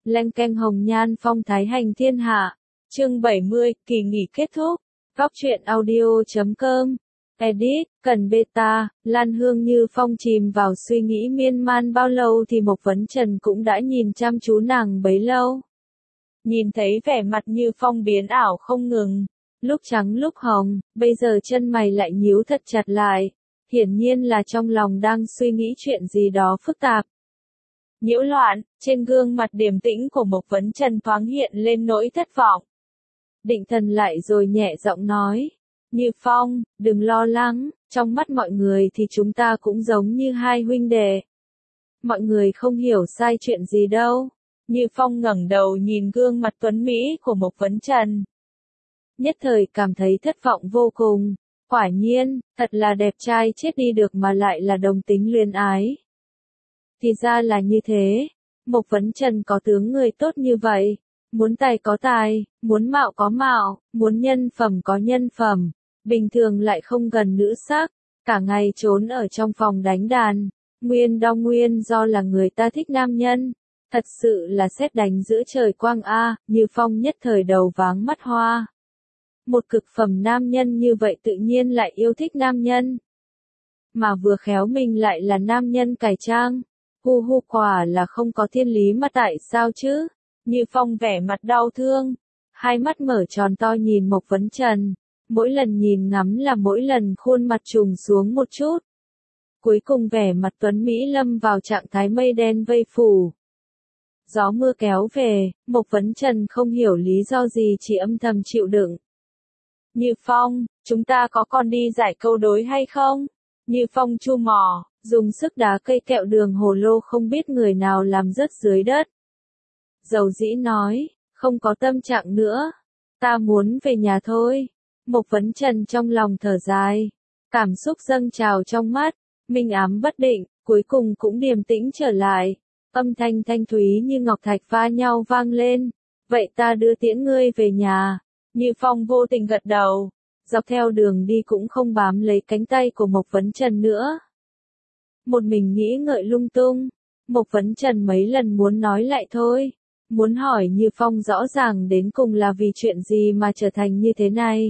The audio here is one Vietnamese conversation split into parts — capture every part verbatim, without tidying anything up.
Leng keng hồng nhan phong thái hành thiên hạ. Chương bảy mươi, kỳ nghỉ kết thúc. Góc truyện audio chấm com. Edit, cần beta, Lan Hương Như Phong chìm vào suy nghĩ miên man bao lâu thì Mộc Vấn Trần cũng đã nhìn chăm chú nàng bấy lâu. Nhìn thấy vẻ mặt Như Phong biến ảo không ngừng, lúc trắng lúc hồng, bây giờ chân mày lại nhíu thật chặt lại, hiển nhiên là trong lòng đang suy nghĩ chuyện gì đó phức tạp. Nhiễu loạn, trên gương mặt điềm tĩnh của Mộc Vấn Trần thoáng hiện lên nỗi thất vọng. Định thần lại rồi nhẹ giọng nói, Như Phong, đừng lo lắng, trong mắt mọi người thì chúng ta cũng giống như hai huynh đệ. Mọi người không hiểu sai chuyện gì đâu. Như Phong ngẩng đầu nhìn gương mặt tuấn mỹ của Mộc Vấn Trần. Nhất thời cảm thấy thất vọng vô cùng, quả nhiên, thật là đẹp trai chết đi được mà lại là đồng tính luyến ái. Thì ra là như thế, Mộc Vấn Trần có tướng người tốt như vậy, muốn tài có tài, muốn mạo có mạo, muốn nhân phẩm có nhân phẩm, bình thường lại không gần nữ sắc, cả ngày trốn ở trong phòng đánh đàn, nguyên đau nguyên do là người ta thích nam nhân, thật sự là sét đánh giữa trời quang a. Như Phong nhất thời đầu váng mắt hoa. Một cực phẩm nam nhân như vậy tự nhiên lại yêu thích nam nhân, mà vừa khéo mình lại là nam nhân cải trang. Hu hu, quả là không có thiên lý mà tại sao chứ? Như Phong vẻ mặt đau thương, hai mắt mở tròn to nhìn Mộc Vấn Trần, mỗi lần nhìn ngắm là mỗi lần khuôn mặt trùng xuống một chút. Cuối cùng vẻ mặt tuấn Mỹ lâm vào trạng thái mây đen vây phủ. Gió mưa kéo về, Mộc Vấn Trần không hiểu lý do gì chỉ âm thầm chịu đựng. Như Phong, chúng ta có còn đi giải câu đối hay không? Như Phong chu mỏ, dùng sức đá cây kẹo đường hồ lô không biết người nào làm rớt dưới đất. Dầu dĩ nói, không có tâm trạng nữa, ta muốn về nhà thôi. Mộc Vấn Trần trong lòng thở dài, cảm xúc dâng trào trong mắt, minh ám bất định, cuối cùng cũng điềm tĩnh trở lại. Âm thanh thanh thúy như ngọc thạch va nhau vang lên, vậy ta đưa tiễn ngươi về nhà. Như Phong vô tình gật đầu, dọc theo đường đi cũng không bám lấy cánh tay của Mộc Vấn Trần nữa. Một mình nghĩ ngợi lung tung, Mộc Vấn Trần mấy lần muốn nói lại thôi, muốn hỏi Như Phong rõ ràng đến cùng là vì chuyện gì mà trở thành như thế này.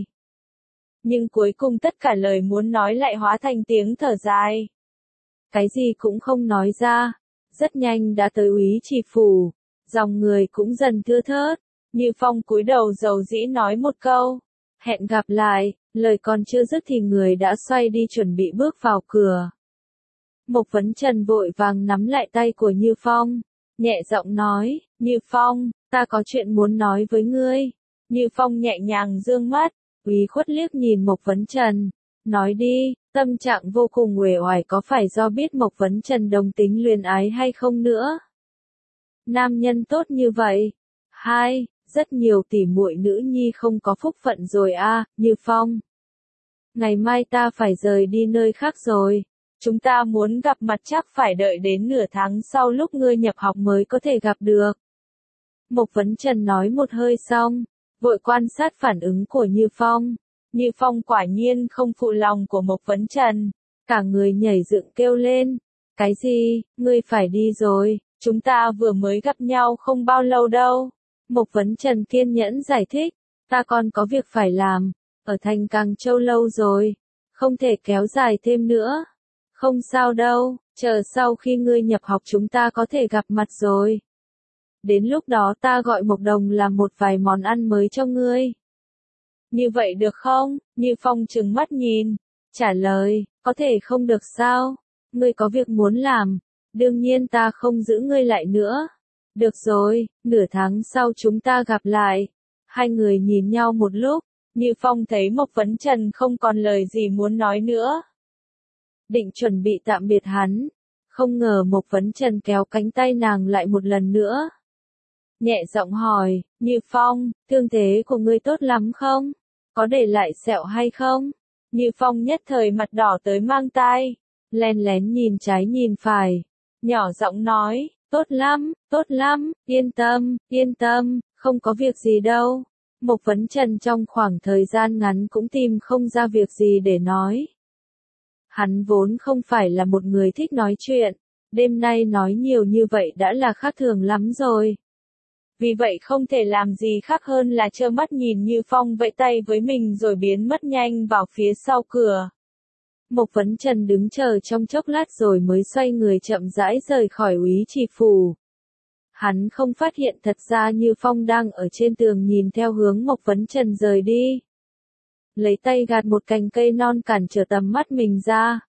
Nhưng cuối cùng tất cả lời muốn nói lại hóa thành tiếng thở dài. Cái gì cũng không nói ra, rất nhanh đã tới úy trì phủ, dòng người cũng dần thưa thớt. Như Phong cúi đầu dầu dĩ nói một câu, hẹn gặp lại, lời còn chưa dứt thì người đã xoay đi chuẩn bị bước vào cửa. Mộc Vấn Trần vội vàng nắm lại tay của Như Phong, nhẹ giọng nói, Như Phong, ta có chuyện muốn nói với ngươi. Như Phong nhẹ nhàng dương mắt, ủy khuất liếc nhìn Mộc Vấn Trần, nói đi, tâm trạng vô cùng uể oải có phải do biết Mộc Vấn Trần đồng tính luyến ái hay không nữa? Nam nhân tốt như vậy. Hai, rất nhiều tỷ muội nữ nhi không có phúc phận rồi a. Như Phong. Ngày mai ta phải rời đi nơi khác rồi. Chúng ta muốn gặp mặt chắc phải đợi đến nửa tháng sau lúc ngươi nhập học mới có thể gặp được. Mộc Vấn Trần nói một hơi xong, vội quan sát phản ứng của Như Phong. Như Phong quả nhiên không phụ lòng của Mộc Vấn Trần, cả người nhảy dựng kêu lên. Cái gì, ngươi phải đi rồi, chúng ta vừa mới gặp nhau không bao lâu đâu. Mộc Vấn Trần kiên nhẫn giải thích, ta còn có việc phải làm, ở thành Càng Châu lâu rồi, không thể kéo dài thêm nữa. Không sao đâu, chờ sau khi ngươi nhập học chúng ta có thể gặp mặt rồi. Đến lúc đó ta gọi Mộc Đồng làm một vài món ăn mới cho ngươi. Như vậy được không? Như Phong trừng mắt nhìn, trả lời, có thể không được sao? Ngươi có việc muốn làm, đương nhiên ta không giữ ngươi lại nữa. Được rồi, nửa tháng sau chúng ta gặp lại. Hai người nhìn nhau một lúc, Như Phong thấy Mộc Vấn Trần không còn lời gì muốn nói nữa. Định chuẩn bị tạm biệt hắn, không ngờ Mộc Vấn Trần kéo cánh tay nàng lại một lần nữa. Nhẹ giọng hỏi, Như Phong, thương thế của ngươi tốt lắm không? Có để lại sẹo hay không? Như Phong nhất thời mặt đỏ tới mang tai, len lén nhìn trái nhìn phải, nhỏ giọng nói, tốt lắm, tốt lắm, yên tâm, yên tâm, không có việc gì đâu. Mộc Vấn Trần trong khoảng thời gian ngắn cũng tìm không ra việc gì để nói. Hắn vốn không phải là một người thích nói chuyện, đêm nay nói nhiều như vậy đã là khác thường lắm rồi. vì vậy không thể làm gì khác hơn là trơ mắt nhìn Như Phong vẫy tay với mình rồi biến mất nhanh vào phía sau cửa. Mộc Vấn Trần đứng chờ trong chốc lát rồi mới xoay người chậm rãi rời khỏi úy trì phủ. Hắn không phát hiện thật ra Như Phong đang ở trên tường nhìn theo hướng Mộc Vấn Trần rời đi. Lấy tay gạt một cành cây non cản trở tầm mắt mình ra.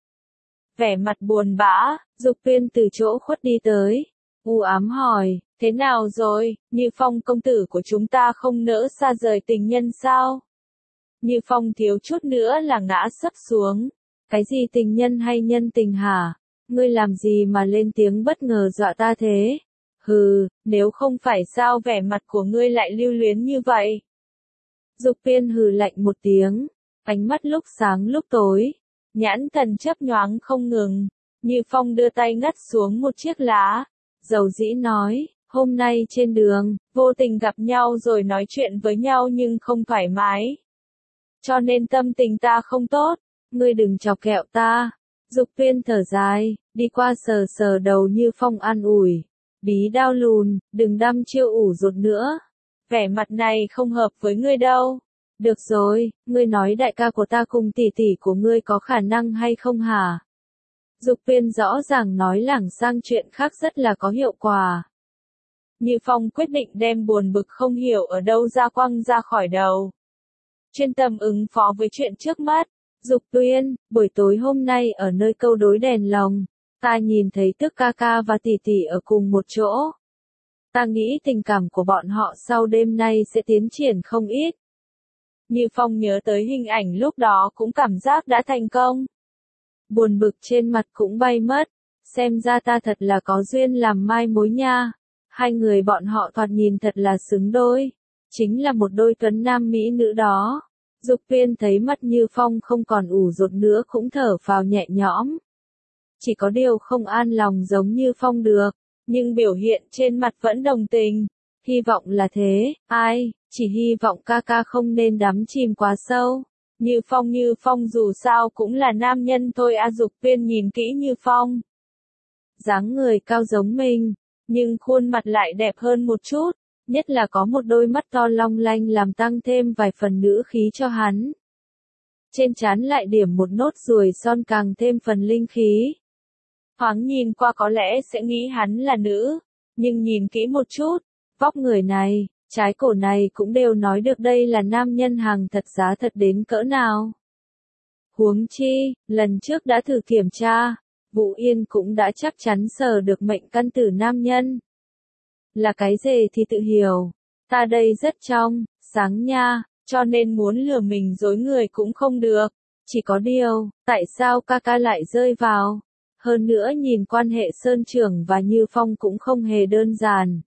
Vẻ mặt buồn bã, Dục Tuyên từ chỗ khuất đi tới. U ám hỏi, thế nào rồi, Như Phong công tử của chúng ta không nỡ xa rời tình nhân sao? Như Phong thiếu chút nữa là ngã sấp xuống. Cái gì tình nhân hay nhân tình hả? Ngươi làm gì mà lên tiếng bất ngờ dọa ta thế? Hừ, nếu không phải sao vẻ mặt của ngươi lại lưu luyến như vậy? Dục Tuyên hừ lạnh một tiếng, ánh mắt lúc sáng lúc tối, nhãn thần chớp nhoáng không ngừng. Như Phong đưa tay ngắt xuống một chiếc lá, dầu dĩ nói, hôm nay trên đường, vô tình gặp nhau rồi nói chuyện với nhau nhưng không thoải mái. Cho nên tâm tình ta không tốt, ngươi đừng chọc kẹo ta. Dục Tuyên thở dài, đi qua sờ sờ đầu Như Phong an ủi. Bí đao lùn, đừng đăm chiêu ủ rột nữa. Vẻ mặt này không hợp với ngươi đâu. Được rồi, ngươi nói đại ca của ta cùng tỷ tỷ của ngươi có khả năng hay không hả? Dục Tuyên rõ ràng nói lảng sang chuyện khác rất là có hiệu quả. Như Phong quyết định đem buồn bực không hiểu ở đâu ra quăng ra khỏi đầu. Chuyên tâm ứng phó với chuyện trước mắt. Dục Tuyên, buổi tối hôm nay ở nơi câu đối đèn lồng, ta nhìn thấy Tước ca ca và tỷ tỷ ở cùng một chỗ. Ta nghĩ tình cảm của bọn họ sau đêm nay sẽ tiến triển không ít. Như Phong nhớ tới hình ảnh lúc đó cũng cảm giác đã thành công. Buồn bực trên mặt cũng bay mất, xem ra ta thật là có duyên làm mai mối nha. Hai người bọn họ thoạt nhìn thật là xứng đôi, chính là một đôi tuấn nam mỹ nữ đó. Dục Tuyên thấy mắt Như Phong không còn ủ rột nữa cũng thở phào nhẹ nhõm. Chỉ có điều không an lòng giống Như Phong được, nhưng biểu hiện trên mặt vẫn đồng tình. Hy vọng là thế, ai, chỉ hy vọng ca ca không nên đắm chìm quá sâu. Như Phong Như Phong dù sao cũng là nam nhân thôi a. Dục Tuyên nhìn kỹ Như Phong. Dáng người cao giống mình, nhưng khuôn mặt lại đẹp hơn một chút. Nhất là có một đôi mắt to long lanh làm tăng thêm vài phần nữ khí cho hắn. Trên trán lại điểm một nốt ruồi son càng thêm phần linh khí. Thoáng nhìn qua có lẽ sẽ nghĩ hắn là nữ, nhưng nhìn kỹ một chút, vóc người này, trái cổ này cũng đều nói được đây là nam nhân hàng thật giá thật đến cỡ nào. Huống chi, lần trước đã thử kiểm tra, Vũ Yên cũng đã chắc chắn sờ được mệnh căn tử nam nhân. Là cái gì thì tự hiểu, ta đây rất trong, sáng nha, cho nên muốn lừa mình dối người cũng không được. Chỉ có điều, tại sao ca ca lại rơi vào? Hơn nữa nhìn quan hệ Sơn Trưởng và Như Phong cũng không hề đơn giản.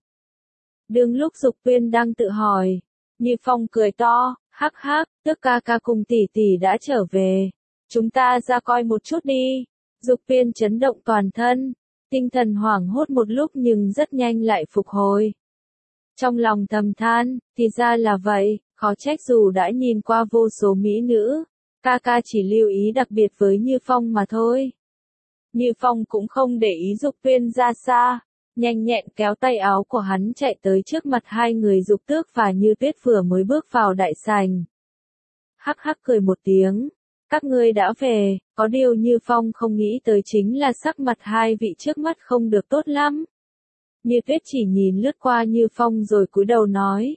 Đương lúc Dục Tuyên đang tự hỏi, Như Phong cười to, hắc hắc, Tước ca ca cùng tỷ tỷ đã trở về. Chúng ta ra coi một chút đi. Dục Tuyên chấn động toàn thân. Tinh thần hoảng hốt một lúc nhưng rất nhanh lại phục hồi. Trong lòng thầm than, thì ra là vậy, khó trách dù đã nhìn qua vô số mỹ nữ, ca ca chỉ lưu ý đặc biệt với Như Phong mà thôi. Như Phong cũng không để ý Dục Tuyên ra xa, nhanh nhẹn kéo tay áo của hắn chạy tới trước mặt hai người Dục Tước và Như Tuyết vừa mới bước vào đại sảnh. Hắc hắc cười một tiếng. Các ngươi đã về, có điều Như Phong không nghĩ tới chính là sắc mặt hai vị trước mắt không được tốt lắm. Như Tuyết chỉ nhìn lướt qua Như Phong rồi cúi đầu nói.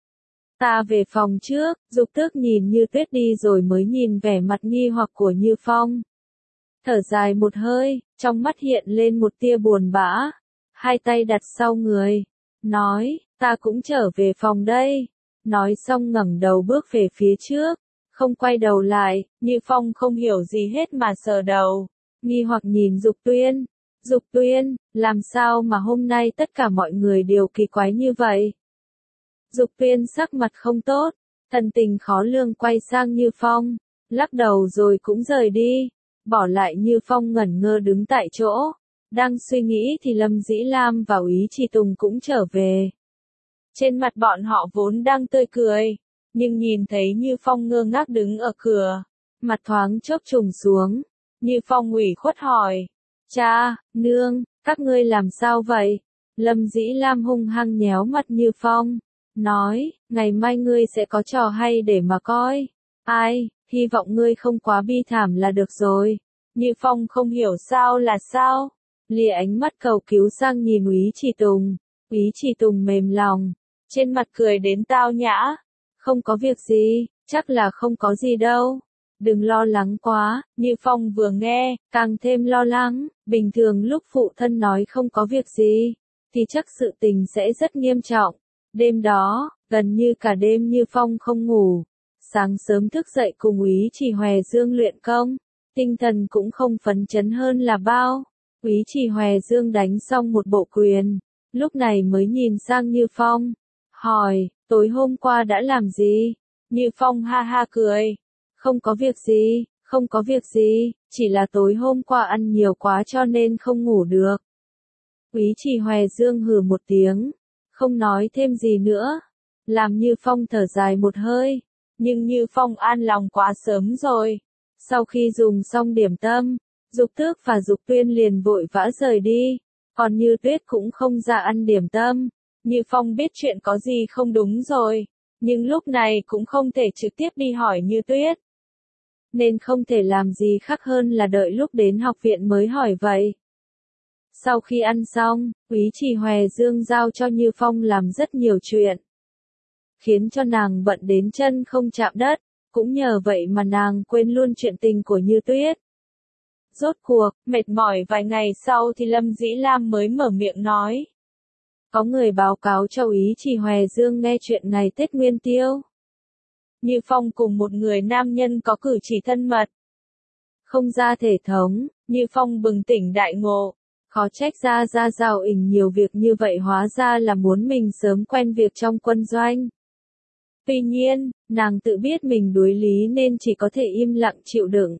Ta về phòng trước. Dục Tước nhìn Như Tuyết đi rồi mới nhìn vẻ mặt nghi hoặc của Như Phong. Thở dài một hơi, trong mắt hiện lên một tia buồn bã. Hai tay đặt sau người. Nói, ta cũng trở về phòng đây. Nói xong ngẩng đầu bước về phía trước. Không quay đầu lại, Như Phong không hiểu gì hết mà sờ đầu, nghi hoặc nhìn Dục Tuyên. Dục Tuyên, làm sao mà hôm nay tất cả mọi người đều kỳ quái như vậy? Dục Tuyên sắc mặt không tốt, thần tình khó lường quay sang Như Phong, lắc đầu rồi cũng rời đi, bỏ lại Như Phong ngẩn ngơ đứng tại chỗ. Đang suy nghĩ thì Lâm Dĩ Lam và Úy Trì Tùng cũng trở về. Trên mặt bọn họ vốn đang tươi cười. Nhưng nhìn thấy Như Phong ngơ ngác đứng ở cửa, mặt thoáng chốc trùng xuống, Như Phong ủy khuất hỏi, cha, nương, các ngươi làm sao vậy? Lâm Dĩ Lam hung hăng nhéo mặt Như Phong, nói, ngày mai ngươi sẽ có trò hay để mà coi. Ai, hy vọng ngươi không quá bi thảm là được rồi. Như Phong không hiểu sao là sao. Lìa ánh mắt cầu cứu sang nhìn Úy Chỉ Tùng. Úy Chỉ Tùng mềm lòng, trên mặt cười đến tao nhã. Không có việc gì, chắc là không có gì đâu. Đừng lo lắng quá. Như Phong vừa nghe, càng thêm lo lắng. Bình thường lúc phụ thân nói không có việc gì, thì chắc sự tình sẽ rất nghiêm trọng. Đêm đó, gần như cả đêm Như Phong không ngủ. Sáng sớm thức dậy cùng Úy Chỉ Hòe Dương luyện công. Tinh thần cũng không phấn chấn hơn là bao. Úy Chỉ Hòe Dương đánh xong một bộ quyền, lúc này mới nhìn sang Như Phong, hỏi, tối hôm qua đã làm gì? Như Phong ha ha cười, không có việc gì, không có việc gì, chỉ là tối hôm qua ăn nhiều quá cho nên không ngủ được. Úy Chỉ Hòe Dương hừ một tiếng, không nói thêm gì nữa, làm Như Phong thở dài một hơi, nhưng Như Phong an lòng quá sớm rồi. Sau khi dùng xong điểm tâm, Dục Tước và Dục Tuyên liền vội vã rời đi, còn Như Tuyết cũng không ra ăn điểm tâm. Như Phong biết chuyện có gì không đúng rồi, nhưng lúc này cũng không thể trực tiếp đi hỏi Như Tuyết, nên không thể làm gì khác hơn là đợi lúc đến học viện mới hỏi vậy. Sau khi ăn xong, Úy Chỉ Hòe Dương giao cho Như Phong làm rất nhiều chuyện, khiến cho nàng bận đến chân không chạm đất, cũng nhờ vậy mà nàng quên luôn chuyện tình của Như Tuyết. Rốt cuộc, mệt mỏi vài ngày sau thì Lâm Dĩ Lam mới mở miệng nói. Có người báo cáo cho Úy Chỉ Hòe Dương nghe chuyện ngày Tết Nguyên Tiêu. Như Phong cùng một người nam nhân có cử chỉ thân mật. Không ra thể thống, Như Phong bừng tỉnh đại ngộ. Khó trách ra ra Giao Ỉnh nhiều việc như vậy, hóa ra là muốn mình sớm quen việc trong quân doanh. Tuy nhiên, nàng tự biết mình đuối lý nên chỉ có thể im lặng chịu đựng.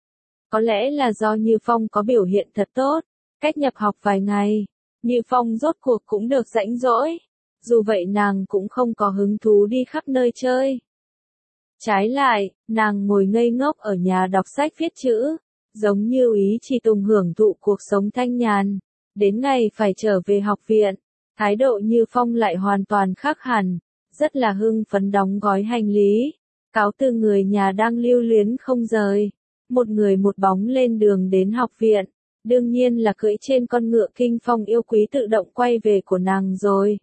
Có lẽ là do Như Phong có biểu hiện thật tốt, cách nhập học vài ngày, Như Phong rốt cuộc cũng được rãnh rỗi. Dù vậy nàng cũng không có hứng thú đi khắp nơi chơi. Trái lại, nàng ngồi ngây ngốc ở nhà đọc sách viết chữ, giống như Úy Chỉ Tùng hưởng thụ cuộc sống thanh nhàn. Đến ngày phải trở về học viện, thái độ Như Phong lại hoàn toàn khác hẳn, rất là hưng phấn đóng gói hành lý, cáo từ người nhà đang lưu luyến không rời. Một người một bóng lên đường đến học viện, đương nhiên là cưỡi trên con ngựa kinh phong yêu quý tự động quay về của nàng rồi.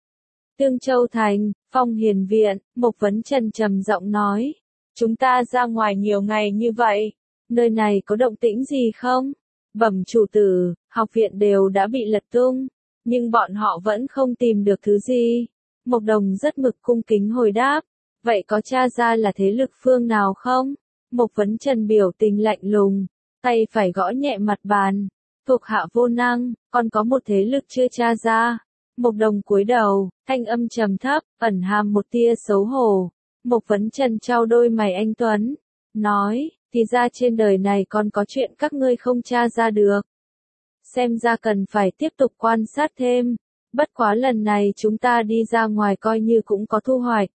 Tương Châu Thành, Phong Hiền Viện, Mộc Vấn Trần trầm giọng nói, chúng ta ra ngoài nhiều ngày như vậy, nơi này có động tĩnh gì không? Bẩm chủ tử, học viện đều đã bị lật tung, nhưng bọn họ vẫn không tìm được thứ gì. Mộc Đồng rất mực cung kính hồi đáp, vậy có tra ra là thế lực phương nào không? Mộc Vấn Trần biểu tình lạnh lùng, tay phải gõ nhẹ mặt bàn, thuộc hạ vô năng, còn có một thế lực chưa tra ra. Mộc Đồng cúi đầu, thanh âm trầm thấp, ẩn hàm một tia xấu hổ. Mộc Vấn Trần trao đôi mày anh tuấn, nói, thì ra trên đời này còn có chuyện các ngươi không tra ra được. Xem ra cần phải tiếp tục quan sát thêm, bất quá lần này chúng ta đi ra ngoài coi như cũng có thu hoạch.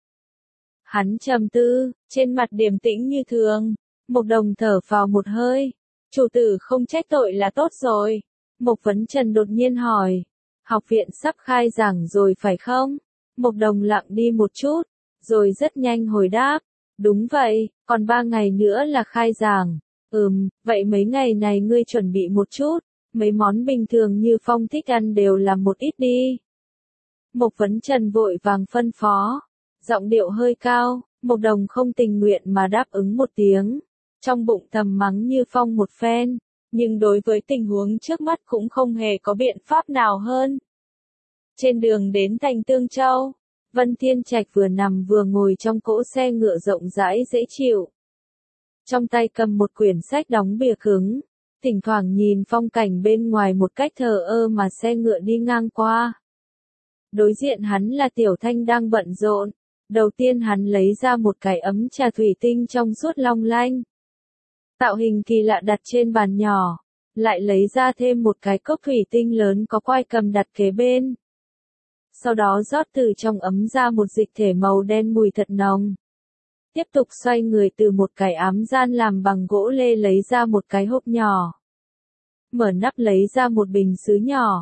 Hắn trầm tư, trên mặt điềm tĩnh như thường. Mộc Đồng thở vào một hơi, chủ tử không trách tội là tốt rồi. Mộc Vấn Trần đột nhiên hỏi, học viện sắp khai giảng rồi phải không? Mộc Đồng lặng đi một chút, rồi rất nhanh hồi đáp, đúng vậy, còn ba ngày nữa là khai giảng. Ừm, vậy mấy ngày này ngươi chuẩn bị một chút, mấy món bình thường như Phong thích ăn đều làm một ít đi. Mộc Vấn Trần vội vàng phân phó, giọng điệu hơi cao. Mộc Đồng không tình nguyện mà đáp ứng một tiếng, trong bụng thầm mắng Như Phong một phen, nhưng đối với tình huống trước mắt cũng không hề có biện pháp nào hơn. Trên đường đến thành Tương Châu, Vân Thiên Trạch vừa nằm vừa ngồi trong cỗ xe ngựa rộng rãi dễ chịu. Trong tay cầm một quyển sách đóng bìa cứng, thỉnh thoảng nhìn phong cảnh bên ngoài một cách thờ ơ mà xe ngựa đi ngang qua. Đối diện hắn là Tiểu Thanh đang bận rộn. Đầu tiên hắn lấy ra một cái ấm trà thủy tinh trong suốt long lanh, tạo hình kỳ lạ đặt trên bàn nhỏ, lại lấy ra thêm một cái cốc thủy tinh lớn có quai cầm đặt kế bên. Sau đó rót từ trong ấm ra một dịch thể màu đen mùi thật nồng. Tiếp tục xoay người từ một cái ám gian làm bằng gỗ lê lấy ra một cái hộp nhỏ. Mở nắp lấy ra một bình sứ nhỏ,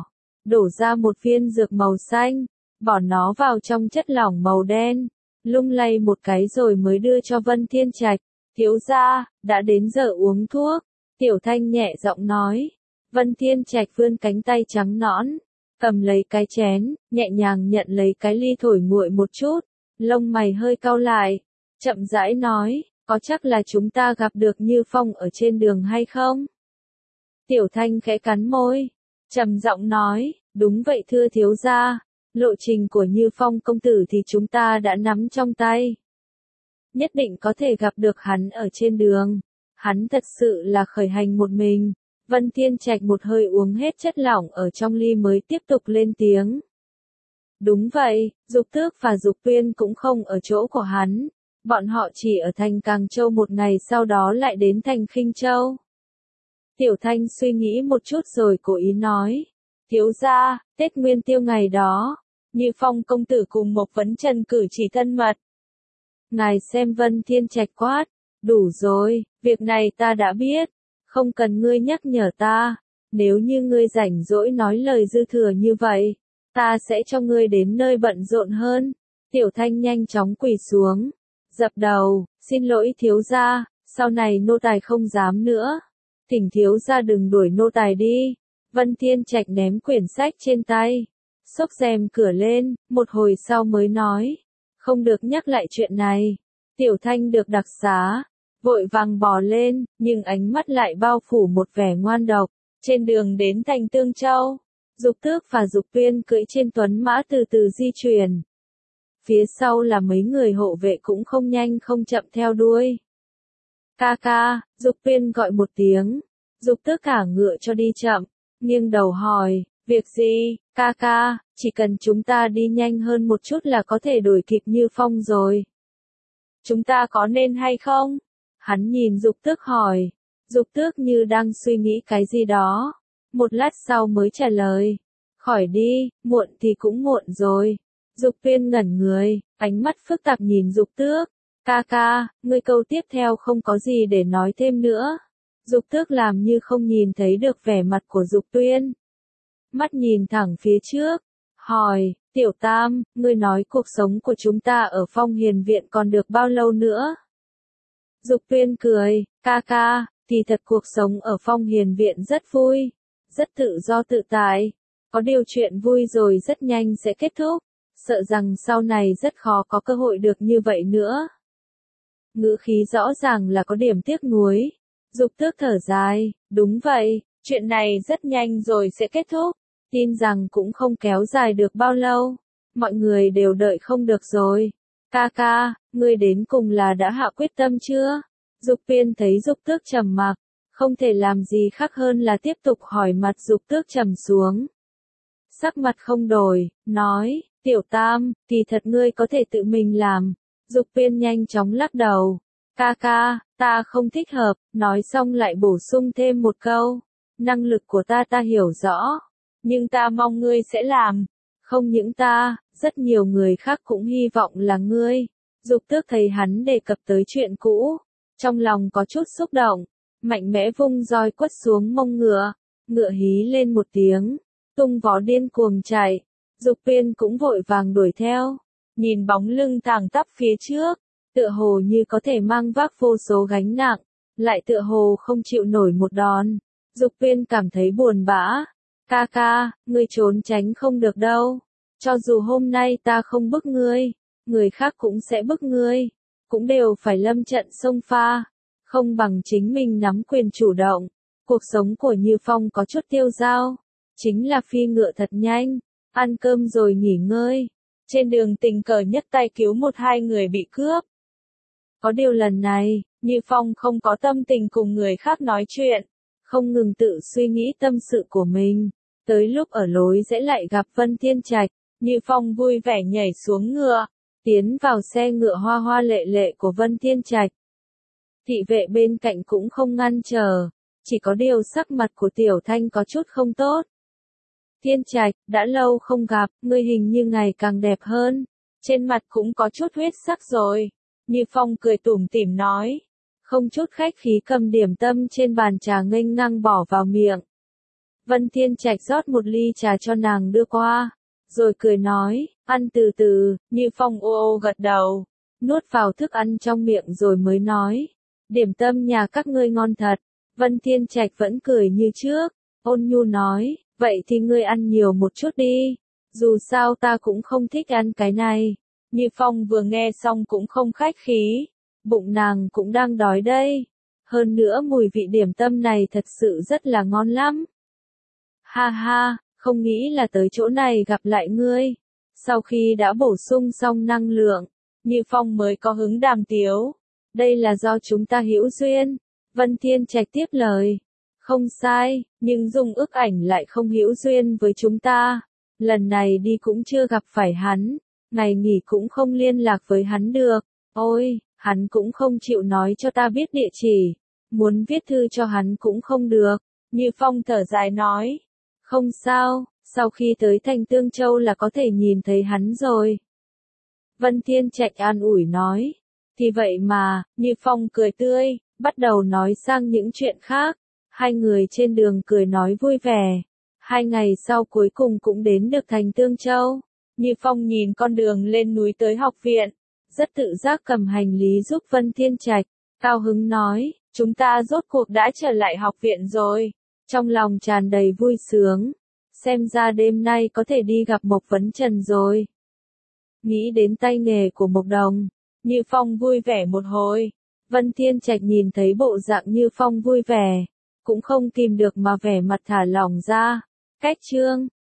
đổ ra một viên dược màu xanh, bỏ nó vào trong chất lỏng màu đen, lung lay một cái rồi mới đưa cho Vân Thiên Trạch. Thiếu gia, đã đến giờ uống thuốc. Tiểu Thanh nhẹ giọng nói. Vân Thiên Trạch vươn cánh tay trắng nõn, cầm lấy cái chén, nhẹ nhàng nhận lấy cái ly thổi nguội một chút, lông mày hơi cau lại, chậm rãi nói, có chắc là chúng ta gặp được Như Phong ở trên đường hay không? Tiểu Thanh khẽ cắn môi, trầm giọng nói, đúng vậy thưa thiếu gia, lộ trình của Như Phong công tử thì chúng ta đã nắm trong tay. Nhất định có thể gặp được hắn ở trên đường. Hắn thật sự là khởi hành một mình. Vân Thiên Trạch một hơi uống hết chất lỏng ở trong ly mới tiếp tục lên tiếng. Đúng vậy, Dục Tước và Dục Tuyên cũng không ở chỗ của hắn. Bọn họ chỉ ở thành Càng Châu một ngày sau đó lại đến thành Khinh Châu. Tiểu Thanh suy nghĩ một chút rồi cố ý nói. Thiếu gia, Tết Nguyên Tiêu ngày đó, Như Phong công tử cùng Mộc Vấn Trần cử chỉ thân mật. Ngài xem Vân Thiên Trạch quát. Đủ rồi, việc này ta đã biết. Không cần ngươi nhắc nhở ta. Nếu như ngươi rảnh rỗi nói lời dư thừa như vậy, ta sẽ cho ngươi đến nơi bận rộn hơn. Tiểu Thanh nhanh chóng quỳ xuống, dập đầu, xin lỗi thiếu gia, sau này nô tài không dám nữa. Thỉnh thiếu gia đừng đuổi nô tài đi. Vân Thiên Trạch ném quyển sách trên tay, xốc rèm cửa lên, một hồi sau mới nói, không được nhắc lại chuyện này. Tiểu Thanh được đặc xá, vội vàng bò lên, nhưng ánh mắt lại bao phủ một vẻ ngoan độc. Trên đường đến thành Tương Châu, Dục Tước và Dục Tuyên cưỡi trên tuấn mã từ từ di chuyển. Phía sau là mấy người hộ vệ cũng không nhanh không chậm theo đuôi. Ca ca, Dục Tuyên gọi một tiếng, Dục Tước cả ngựa cho đi chậm, nghiêng đầu hỏi, việc gì, ca ca, chỉ cần chúng ta đi nhanh hơn một chút là có thể đuổi kịp Như Phong rồi. Chúng ta có nên hay không? Hắn nhìn Dục Tước hỏi. Dục Tước như đang suy nghĩ cái gì đó. Một lát sau mới trả lời. Khỏi đi, muộn thì cũng muộn rồi. Dục Tuyên ngẩn người, ánh mắt phức tạp nhìn Dục Tước. Ca ca, ngươi câu tiếp theo không có gì để nói thêm nữa. Dục Tước làm như không nhìn thấy được vẻ mặt của Dục Tuyên. Mắt nhìn thẳng phía trước. Hỏi, Tiểu Tam, ngươi nói cuộc sống của chúng ta ở Phong Hiền Viện còn được bao lâu nữa? Dục Tuyên cười, ca ca, thì thật cuộc sống ở Phong Hiền Viện rất vui, rất tự do tự tại. Có điều chuyện vui rồi rất nhanh sẽ kết thúc, sợ rằng sau này rất khó có cơ hội được như vậy nữa. Ngữ khí rõ ràng là có điểm tiếc nuối. Dục Tước thở dài, đúng vậy, chuyện này rất nhanh rồi sẽ kết thúc, tin rằng cũng không kéo dài được bao lâu, mọi người đều đợi không được rồi. Ca ca, ngươi đến cùng là đã hạ quyết tâm chưa? Dục Tuyên thấy Dục Tước trầm mặc, không thể làm gì khác hơn là tiếp tục hỏi mặt Dục Tước trầm xuống. Sắc mặt không đổi, nói, Tiểu Tam, kỳ thật ngươi có thể tự mình làm. Dục Tuyên nhanh chóng lắc đầu. Ca ca, ta không thích hợp, nói xong lại bổ sung thêm một câu. Năng lực của ta ta hiểu rõ, nhưng ta mong ngươi sẽ làm. Không những ta, rất nhiều người khác cũng hy vọng là ngươi. Dục Tước thấy hắn đề cập tới chuyện cũ, trong lòng có chút xúc động, mạnh mẽ vung roi quất xuống mông ngựa, ngựa hí lên một tiếng, tung vó điên cuồng chạy. Dục Tuyên cũng vội vàng đuổi theo, nhìn bóng lưng thẳng tắp phía trước, tựa hồ như có thể mang vác vô số gánh nặng, lại tựa hồ không chịu nổi một đòn. Dục Tuyên cảm thấy buồn bã. Ca ca, ngươi trốn tránh không được đâu. Cho dù hôm nay ta không bức ngươi, người khác cũng sẽ bức ngươi, cũng đều phải lâm trận xông pha, không bằng chính mình nắm quyền chủ động. Cuộc sống của Như Phong có chút tiêu dao, chính là phi ngựa thật nhanh, ăn cơm rồi nghỉ ngơi, trên đường tình cờ nhấc tay cứu một hai người bị cướp. Có điều lần này, Như Phong không có tâm tình cùng người khác nói chuyện, không ngừng tự suy nghĩ tâm sự của mình. Tới lúc ở lối rẽ lại gặp Vân Thiên Trạch, Như Phong vui vẻ nhảy xuống ngựa, tiến vào xe ngựa hoa hoa lệ lệ của Vân Thiên Trạch. Thị vệ bên cạnh cũng không ngăn trở, chỉ có điều sắc mặt của Tiểu Thanh có chút không tốt. Thiên Trạch, đã lâu không gặp, ngươi hình như ngày càng đẹp hơn, trên mặt cũng có chút huyết sắc rồi. Như Phong cười tủm tỉm nói, không chút khách khí cầm điểm tâm trên bàn trà nghênh ngang bỏ vào miệng. Vân Thiên Trạch rót một ly trà cho nàng đưa qua, rồi cười nói, ăn từ từ. Như Phong ô ô gật đầu, nuốt vào thức ăn trong miệng rồi mới nói, điểm tâm nhà các ngươi ngon thật. Vân Thiên Trạch vẫn cười như trước, ôn nhu nói, vậy thì ngươi ăn nhiều một chút đi, dù sao ta cũng không thích ăn cái này. Như Phong vừa nghe xong cũng không khách khí, bụng nàng cũng đang đói đây, hơn nữa mùi vị điểm tâm này thật sự rất là ngon lắm. Ha ha, không nghĩ là tới chỗ này gặp lại ngươi. Sau khi đã bổ sung xong năng lượng, Như Phong mới có hứng đàm tiếu. Đây là do chúng ta hữu duyên. Vân Thiên Trạch tiếp lời. Không sai, nhưng Dung Ức Ảnh lại không hữu duyên với chúng ta. Lần này đi cũng chưa gặp phải hắn, ngày nghỉ cũng không liên lạc với hắn được. Ôi, hắn cũng không chịu nói cho ta biết địa chỉ. Muốn viết thư cho hắn cũng không được. Như Phong thở dài nói. Không sao, sau khi tới thành Tương Châu là có thể nhìn thấy hắn rồi. Vân Thiên Trạch an ủi nói. Thì vậy mà, Như Phong cười tươi, bắt đầu nói sang những chuyện khác. Hai người trên đường cười nói vui vẻ. Hai ngày sau cuối cùng cũng đến được thành Tương Châu. Như Phong nhìn con đường lên núi tới học viện, rất tự giác cầm hành lý giúp Vân Thiên Trạch, cao hứng nói, chúng ta rốt cuộc đã trở lại học viện rồi. Trong lòng tràn đầy vui sướng, xem ra đêm nay có thể đi gặp Mộc Vấn Trần rồi. Nghĩ đến tay nghề của Mộc Đồng, Như Phong vui vẻ một hồi. Vân Thiên Trạch nhìn thấy bộ dạng Như Phong vui vẻ, cũng không kìm được mà vẻ mặt thả lỏng ra. Cách chương